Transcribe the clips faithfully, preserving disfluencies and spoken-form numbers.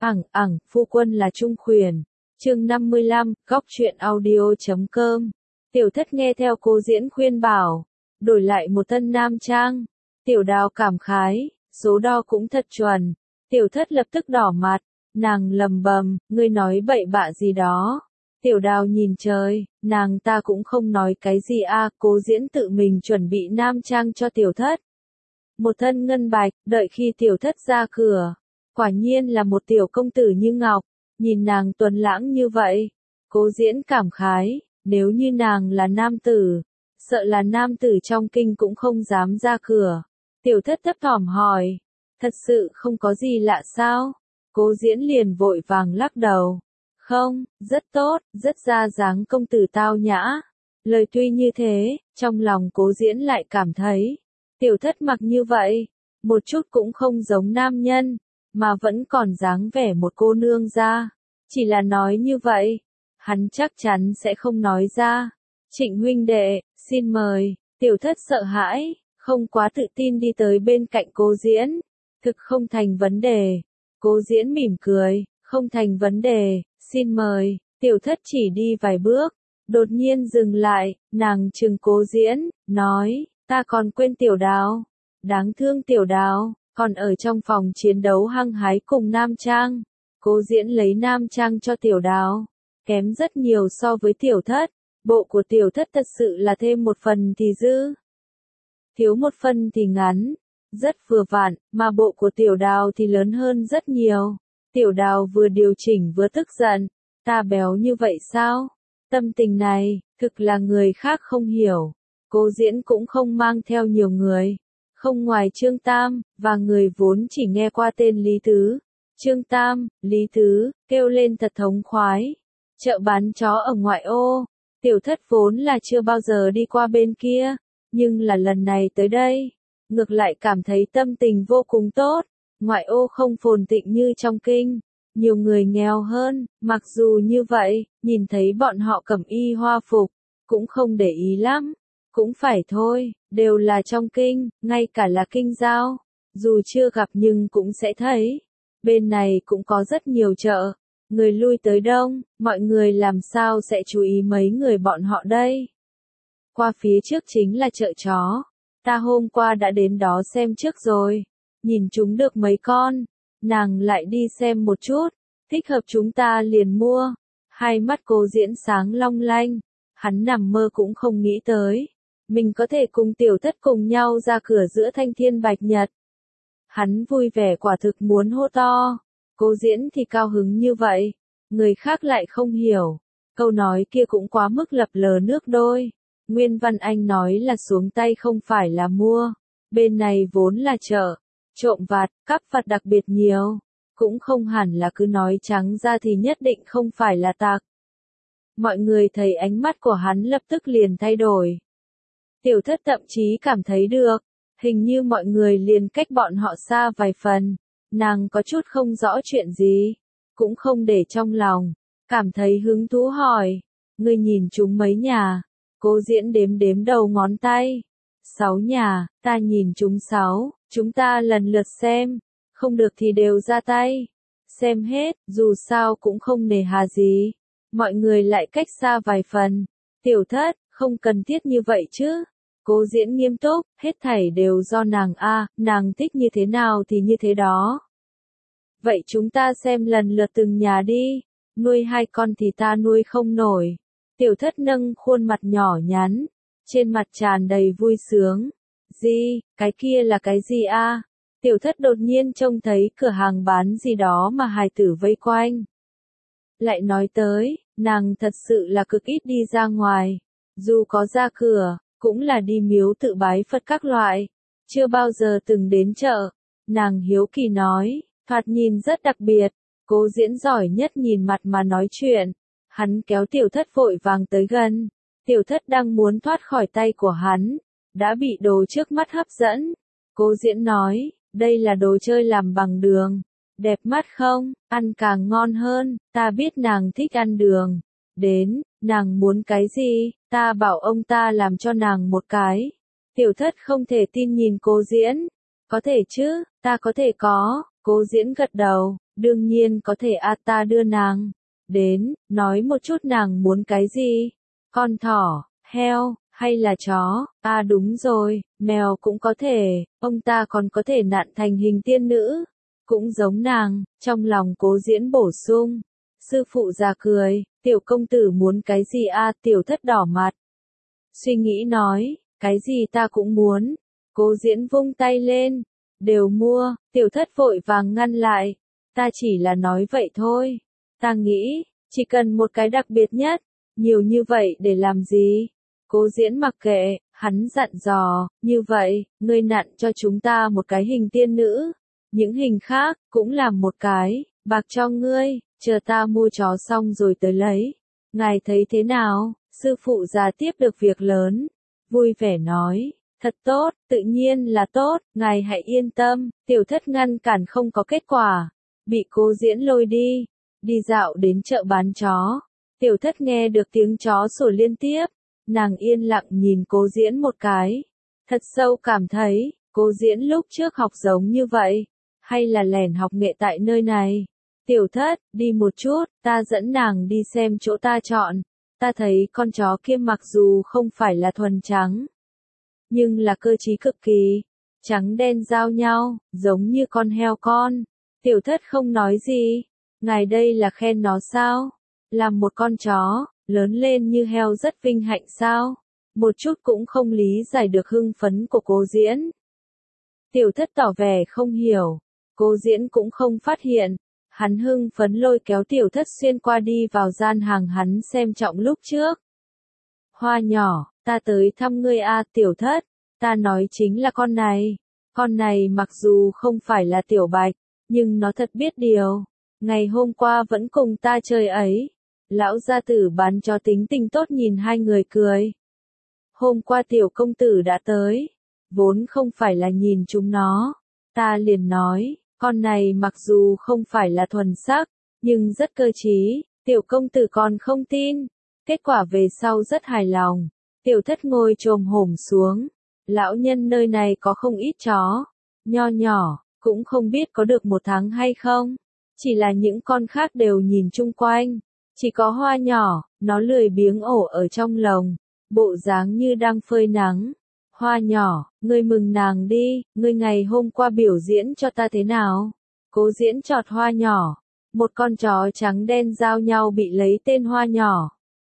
Ẳng ẳng, phu quân là Trung Khuyển. Chương năm mươi lăm, góc truyện audio chấm com. Tiểu Thất nghe theo Cố Diễn khuyên bảo, đổi lại một thân nam trang. Tiểu Đào cảm khái, số đo cũng thật chuẩn. Tiểu Thất lập tức đỏ mặt, nàng lầm bầm, ngươi nói bậy bạ gì đó. Tiểu Đào nhìn trời, nàng ta cũng không nói cái gì a. Cố Diễn tự mình chuẩn bị nam trang cho Tiểu Thất. Một thân ngân bạch, đợi khi Tiểu Thất ra cửa, quả nhiên là một tiểu công tử như ngọc, nhìn nàng tuấn lãng như vậy. Cố Diễn cảm khái, nếu như nàng là nam tử, sợ là nam tử trong kinh cũng không dám ra cửa. Tiểu Thất thấp thỏm hỏi, thật sự không có gì lạ sao? Cố Diễn liền vội vàng lắc đầu. Không, rất tốt, rất ra dáng công tử tao nhã. Lời tuy như thế, trong lòng Cố Diễn lại cảm thấy, Tiểu Thất mặc như vậy, một chút cũng không giống nam nhân, mà vẫn còn dáng vẻ một cô nương ra. Chỉ là nói như vậy, hắn chắc chắn sẽ không nói ra. Trịnh huynh đệ, xin mời. Tiểu Thất sợ hãi, không quá tự tin đi tới bên cạnh Cố Diễn. Thực không thành vấn đề. Cố Diễn mỉm cười, không thành vấn đề, xin mời. Tiểu Thất chỉ đi vài bước, đột nhiên dừng lại, nàng trừng Cố Diễn, nói, ta còn quên Tiểu Đào. Đáng thương Tiểu Đào, còn ở trong phòng chiến đấu hăng hái cùng nam trang. Cố Diễn lấy nam trang cho Tiểu Đào, kém rất nhiều so với Tiểu Thất. Bộ của Tiểu Thất thật sự là thêm một phần thì dư, thiếu một phần thì ngắn, rất vừa vặn, mà bộ của Tiểu Đào thì lớn hơn rất nhiều. Tiểu Đào vừa điều chỉnh vừa tức giận, ta béo như vậy sao? Tâm tình này, thực là người khác không hiểu. Cố Diễn cũng không mang theo nhiều người, không ngoài Trương Tam, và người vốn chỉ nghe qua tên Lý Tứ. Trương Tam, Lý Tứ, kêu lên thật thống khoái. Chợ bán chó ở ngoại ô, Tiểu Thất vốn là chưa bao giờ đi qua bên kia, nhưng là lần này tới đây, ngược lại cảm thấy tâm tình vô cùng tốt. Ngoại ô không phồn thịnh như trong kinh, nhiều người nghèo hơn, mặc dù như vậy, nhìn thấy bọn họ cẩm y hoa phục, cũng không để ý lắm. Cũng phải thôi, đều là trong kinh, ngay cả là kinh giao, dù chưa gặp nhưng cũng sẽ thấy. Bên này cũng có rất nhiều chợ, người lui tới đông, mọi người làm sao sẽ chú ý mấy người bọn họ đây. Qua phía trước chính là chợ chó, ta hôm qua đã đến đó xem trước rồi, nhìn chúng được mấy con, nàng lại đi xem một chút, thích hợp chúng ta liền mua. Hai mắt Cố Diễn sáng long lanh, hắn nằm mơ cũng không nghĩ tới, mình có thể cùng Tiểu Thất cùng nhau ra cửa giữa thanh thiên bạch nhật. Hắn vui vẻ quả thực muốn hô to. Cố Diễn thì cao hứng như vậy, người khác lại không hiểu. Câu nói kia cũng quá mức lập lờ nước đôi. Nguyên Văn Anh nói là xuống tay không phải là mua. Bên này vốn là chợ, trộm vặt, cắp vặt đặc biệt nhiều. Cũng không hẳn là cứ nói trắng ra thì nhất định không phải là tặc. Mọi người thấy ánh mắt của hắn lập tức liền thay đổi. Tiểu Thất thậm chí cảm thấy được, hình như mọi người liền cách bọn họ xa vài phần. Nàng có chút không rõ chuyện gì, cũng không để trong lòng, cảm thấy hứng thú hỏi, ngươi nhìn chúng mấy nhà? Cố Diễn đếm đếm đầu ngón tay. Sáu nhà, ta nhìn chúng sáu, chúng ta lần lượt xem, không được thì đều ra tay. Xem hết, dù sao cũng không nề hà gì. Mọi người lại cách xa vài phần. Tiểu Thất, không cần thiết như vậy chứ. Cố Diễn nghiêm túc, hết thảy đều do nàng a, nàng thích như thế nào thì như thế đó. Vậy chúng ta xem lần lượt từng nhà đi, nuôi hai con thì ta nuôi không nổi. Tiểu Thất nâng khuôn mặt nhỏ nhắn, trên mặt tràn đầy vui sướng. Gì, cái kia là cái gì a? Tiểu Thất đột nhiên trông thấy cửa hàng bán gì đó mà hài tử vây quanh. Lại nói tới, nàng thật sự là cực ít đi ra ngoài, dù có ra cửa, cũng là đi miếu tự bái Phật các loại, chưa bao giờ từng đến chợ. Nàng hiếu kỳ nói, thoạt nhìn rất đặc biệt. Cố Diễn giỏi nhất nhìn mặt mà nói chuyện, hắn kéo Tiểu Thất vội vàng tới gần. Tiểu Thất đang muốn thoát khỏi tay của hắn, đã bị đồ trước mắt hấp dẫn. Cố Diễn nói, đây là đồ chơi làm bằng đường, đẹp mắt không, ăn càng ngon hơn, ta biết nàng thích ăn đường. Đến, nàng muốn cái gì, ta bảo ông ta làm cho nàng một cái. Tiểu Thất không thể tin nhìn Cố Diễn, có thể chứ, ta có thể có, Cố Diễn gật đầu, đương nhiên có thể a ta đưa nàng. Đến, nói một chút nàng muốn cái gì? Con thỏ, heo, hay là chó? À đúng rồi, mèo cũng có thể, ông ta còn có thể nặn thành hình tiên nữ. Cũng giống nàng, trong lòng Cố Diễn bổ sung. Sư phụ già cười, tiểu công tử muốn cái gì a? Tiểu thất đỏ mặt. Suy nghĩ nói, cái gì ta cũng muốn. Cố Diễn vung tay lên, đều mua. Tiểu thất vội vàng ngăn lại, ta chỉ là nói vậy thôi. Ta nghĩ, chỉ cần một cái đặc biệt nhất, nhiều như vậy để làm gì? Cố Diễn mặc kệ, hắn dặn dò, như vậy, ngươi nặn cho chúng ta một cái hình tiên nữ. Những hình khác, cũng làm một cái, bạc cho ngươi, chờ ta mua chó xong rồi tới lấy. Ngài thấy thế nào? Sư phụ già tiếp được việc lớn, vui vẻ nói, thật tốt, tự nhiên là tốt, ngài hãy yên tâm. Tiểu thất ngăn cản không có kết quả, bị Cố Diễn lôi đi, đi dạo đến chợ bán chó. Tiểu thất nghe được tiếng chó sủa liên tiếp, nàng yên lặng nhìn Cố Diễn một cái, thật sâu cảm thấy, Cố Diễn lúc trước học giống như vậy, hay là lẻn học nghệ tại nơi này. Tiểu thất, đi một chút, ta dẫn nàng đi xem chỗ ta chọn. Ta thấy con chó kia mặc dù không phải là thuần trắng, nhưng là cơ trí cực kỳ, trắng đen giao nhau, giống như con heo con. Tiểu thất không nói gì, ngài đây là khen nó sao? Làm một con chó, lớn lên như heo rất vinh hạnh sao? Một chút cũng không lý giải được hưng phấn của Cố Diễn. Tiểu thất tỏ vẻ không hiểu, Cố Diễn cũng không phát hiện. Hắn hưng phấn lôi kéo tiểu thất xuyên qua đi vào gian hàng hắn xem trọng lúc trước. Hoa nhỏ, ta tới thăm ngươi a tiểu thất, ta nói chính là con này. Con này mặc dù không phải là tiểu bạch, nhưng nó thật biết điều. Ngày hôm qua vẫn cùng ta chơi ấy. Lão gia tử bán cho tính tình tốt nhìn hai người cười. Hôm qua tiểu công tử đã tới, vốn không phải là nhìn chúng nó. Ta liền nói, con này mặc dù không phải là thuần sắc, nhưng rất cơ trí, tiểu công tử còn không tin. Kết quả về sau rất hài lòng. Tiểu thất ngồi chồm hổm xuống. Lão nhân nơi này có không ít chó, nho nhỏ, cũng không biết có được một tháng hay không. Chỉ là những con khác đều nhìn chung quanh. Chỉ có Hoa nhỏ, nó lười biếng ổ ở trong lồng, bộ dáng như đang phơi nắng. Hoa nhỏ, ngươi mừng nàng đi, ngươi ngày hôm qua biểu diễn cho ta thế nào? Cố Diễn chọt Hoa nhỏ, một con chó trắng đen giao nhau bị lấy tên Hoa nhỏ.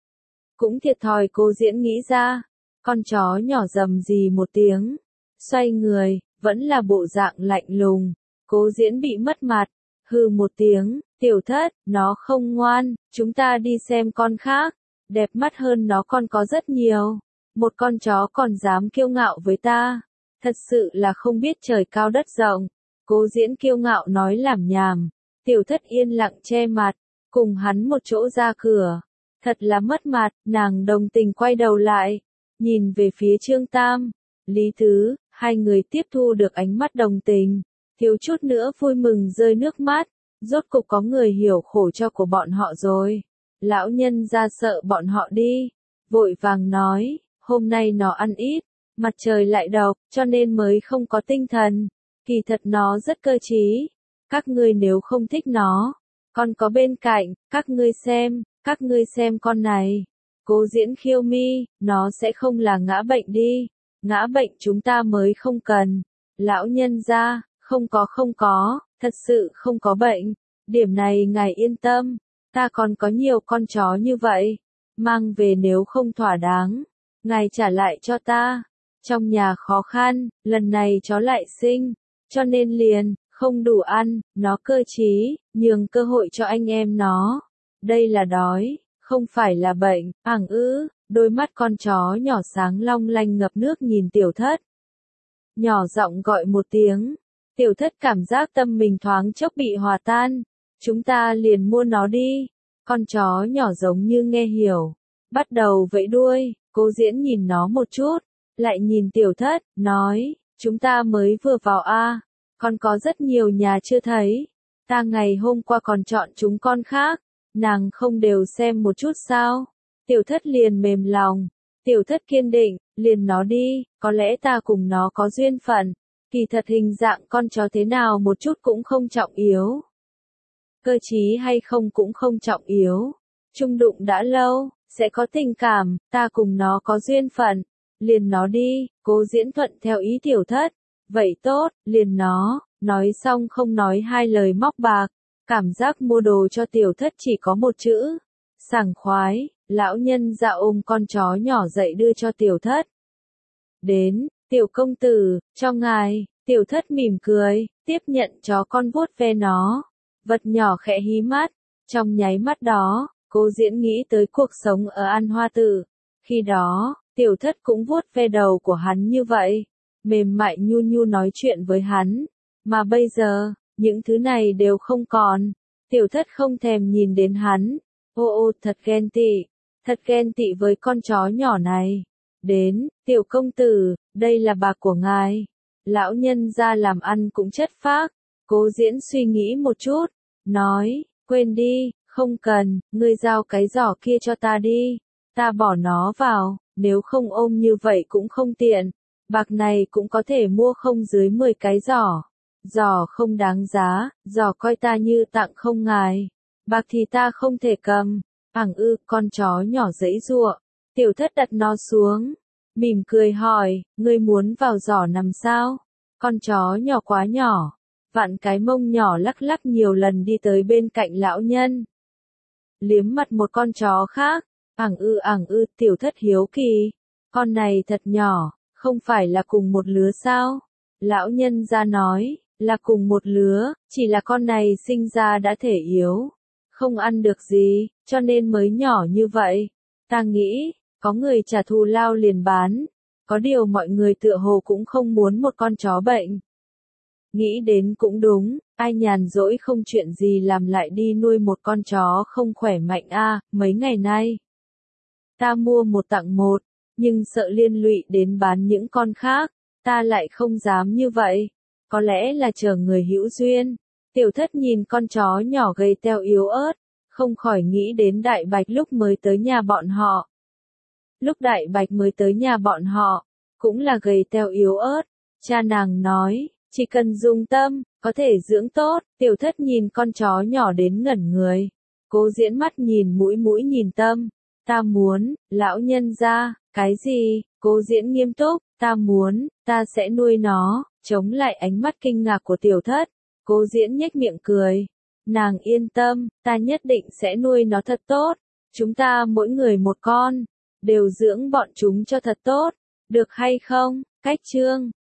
Cũng thiệt thòi Cố Diễn nghĩ ra, con chó nhỏ rầm rì một tiếng, xoay người, vẫn là bộ dạng lạnh lùng. Cố Diễn bị mất mặt, hừ một tiếng, tiểu thất, nó không ngoan, chúng ta đi xem con khác, đẹp mắt hơn nó còn có rất nhiều. Một con chó còn dám kiêu ngạo với ta, thật sự là không biết trời cao đất rộng. Cố Diễn kiêu ngạo nói làm nhảm, tiểu thất yên lặng che mặt, cùng hắn một chỗ ra cửa. Thật là mất mặt, nàng đồng tình quay đầu lại, nhìn về phía Trương Tam, Lý Tứ, hai người tiếp thu được ánh mắt đồng tình, thiếu chút nữa vui mừng rơi nước mắt, rốt cục có người hiểu khổ cho của bọn họ rồi. Lão nhân ra sợ bọn họ đi, vội vàng nói, hôm nay nó ăn ít, mặt trời lại độc, cho nên mới không có tinh thần. Kỳ thật nó rất cơ trí, các ngươi nếu không thích nó, còn có bên cạnh, các ngươi xem, các ngươi xem con này. Cố Diễn khiêu mi, nó sẽ không là ngã bệnh đi, ngã bệnh chúng ta mới không cần. Lão nhân gia, không có không có, thật sự không có bệnh, điểm này ngài yên tâm, ta còn có nhiều con chó như vậy, mang về nếu không thỏa đáng, ngài trả lại cho ta. Trong nhà khó khăn, lần này chó lại sinh, cho nên liền, không đủ ăn, nó cơ trí, nhường cơ hội cho anh em nó. Đây là đói, không phải là bệnh, ảng ư, đôi mắt con chó nhỏ sáng long lanh ngập nước nhìn tiểu thất. Nhỏ giọng gọi một tiếng, tiểu thất cảm giác tâm mình thoáng chốc bị hòa tan, chúng ta liền mua nó đi. Con chó nhỏ giống như nghe hiểu, bắt đầu vẫy đuôi. Cố Diễn nhìn nó một chút, lại nhìn tiểu thất, nói, chúng ta mới vừa vào a, còn có rất nhiều nhà chưa thấy, ta ngày hôm qua còn chọn chúng con khác, nàng không đều xem một chút sao? Tiểu thất liền mềm lòng, tiểu thất kiên định, liền nó đi, có lẽ ta cùng nó có duyên phận, Kỳ thật hình dạng con chó thế nào một chút cũng không trọng yếu. Cơ trí hay không cũng không trọng yếu. Chung đụng đã lâu, sẽ có tình cảm, ta cùng nó có duyên phận. Liền nó đi, Cố Diễn thuận theo ý tiểu thất. Vậy tốt, liền nó, nói xong không nói hai lời móc bạc. Cảm giác mua đồ cho tiểu thất chỉ có một chữ. Sảng khoái, lão nhân ra ôm con chó nhỏ dậy đưa cho tiểu thất. Đến, tiểu công tử, cho ngài, tiểu thất mỉm cười, tiếp nhận chó con vuốt ve nó. Vật nhỏ khẽ hí mắt, trong nháy mắt đó, Cố Diễn nghĩ tới cuộc sống ở An Hoa Tự. Khi đó, tiểu thất cũng vuốt ve đầu của hắn như vậy, mềm mại nhu nhu nói chuyện với hắn. Mà bây giờ, những thứ này đều không còn. Tiểu thất không thèm nhìn đến hắn. Ô ô thật ghen tị, thật ghen tị với con chó nhỏ này. Đến, tiểu công tử, đây là bạc của ngài. Lão nhân ra làm ăn cũng chất phác. Cố Diễn suy nghĩ một chút, nói, quên đi, không cần, ngươi giao cái giỏ kia cho ta đi. Ta bỏ nó vào, nếu không ôm như vậy cũng không tiện. Bạc này cũng có thể mua không dưới mười cái giỏ. Giỏ không đáng giá, giỏ coi ta như tặng không ngài. Bạc thì ta không thể cầm. Ảng ư, con chó nhỏ giãy giụa. Tiểu thất đặt nó xuống. Mỉm cười hỏi, ngươi muốn vào giỏ nằm sao? Con chó nhỏ quá nhỏ. Vặn cái mông nhỏ lắc lắc nhiều lần đi tới bên cạnh lão nhân. Liếm mặt một con chó khác. Ảng ư ảng ư, tiểu thất hiếu kỳ. Con này thật nhỏ, không phải là cùng một lứa sao? Lão nhân ra nói, là cùng một lứa, chỉ là con này sinh ra đã thể yếu. Không ăn được gì, cho nên mới nhỏ như vậy. Ta nghĩ, có người trả thù lao liền bán. Có điều mọi người tựa hồ cũng không muốn một con chó bệnh. Nghĩ đến cũng đúng, ai nhàn rỗi không chuyện gì làm lại đi nuôi một con chó không khỏe mạnh a à, mấy ngày nay. Ta mua một tặng một, nhưng sợ liên lụy đến bán những con khác, ta lại không dám như vậy. Có lẽ là chờ người hữu duyên. Tiểu thất nhìn con chó nhỏ gầy teo yếu ớt, không khỏi nghĩ đến Đại Bạch lúc mới tới nhà bọn họ. Lúc Đại Bạch mới tới nhà bọn họ, cũng là gầy teo yếu ớt. Cha nàng nói, chỉ cần dùng tâm, có thể dưỡng tốt. Tiểu thất nhìn con chó nhỏ đến ngẩn người. Cố Diễn mắt nhìn mũi mũi nhìn tâm. Ta muốn, lão nhân ra, cái gì? Cố Diễn nghiêm túc, ta muốn, ta sẽ nuôi nó. Chống lại ánh mắt kinh ngạc của tiểu thất. Cố Diễn nhếch miệng cười. Nàng yên tâm, ta nhất định sẽ nuôi nó thật tốt. Chúng ta mỗi người một con, đều dưỡng bọn chúng cho thật tốt. Được hay không? Cách chương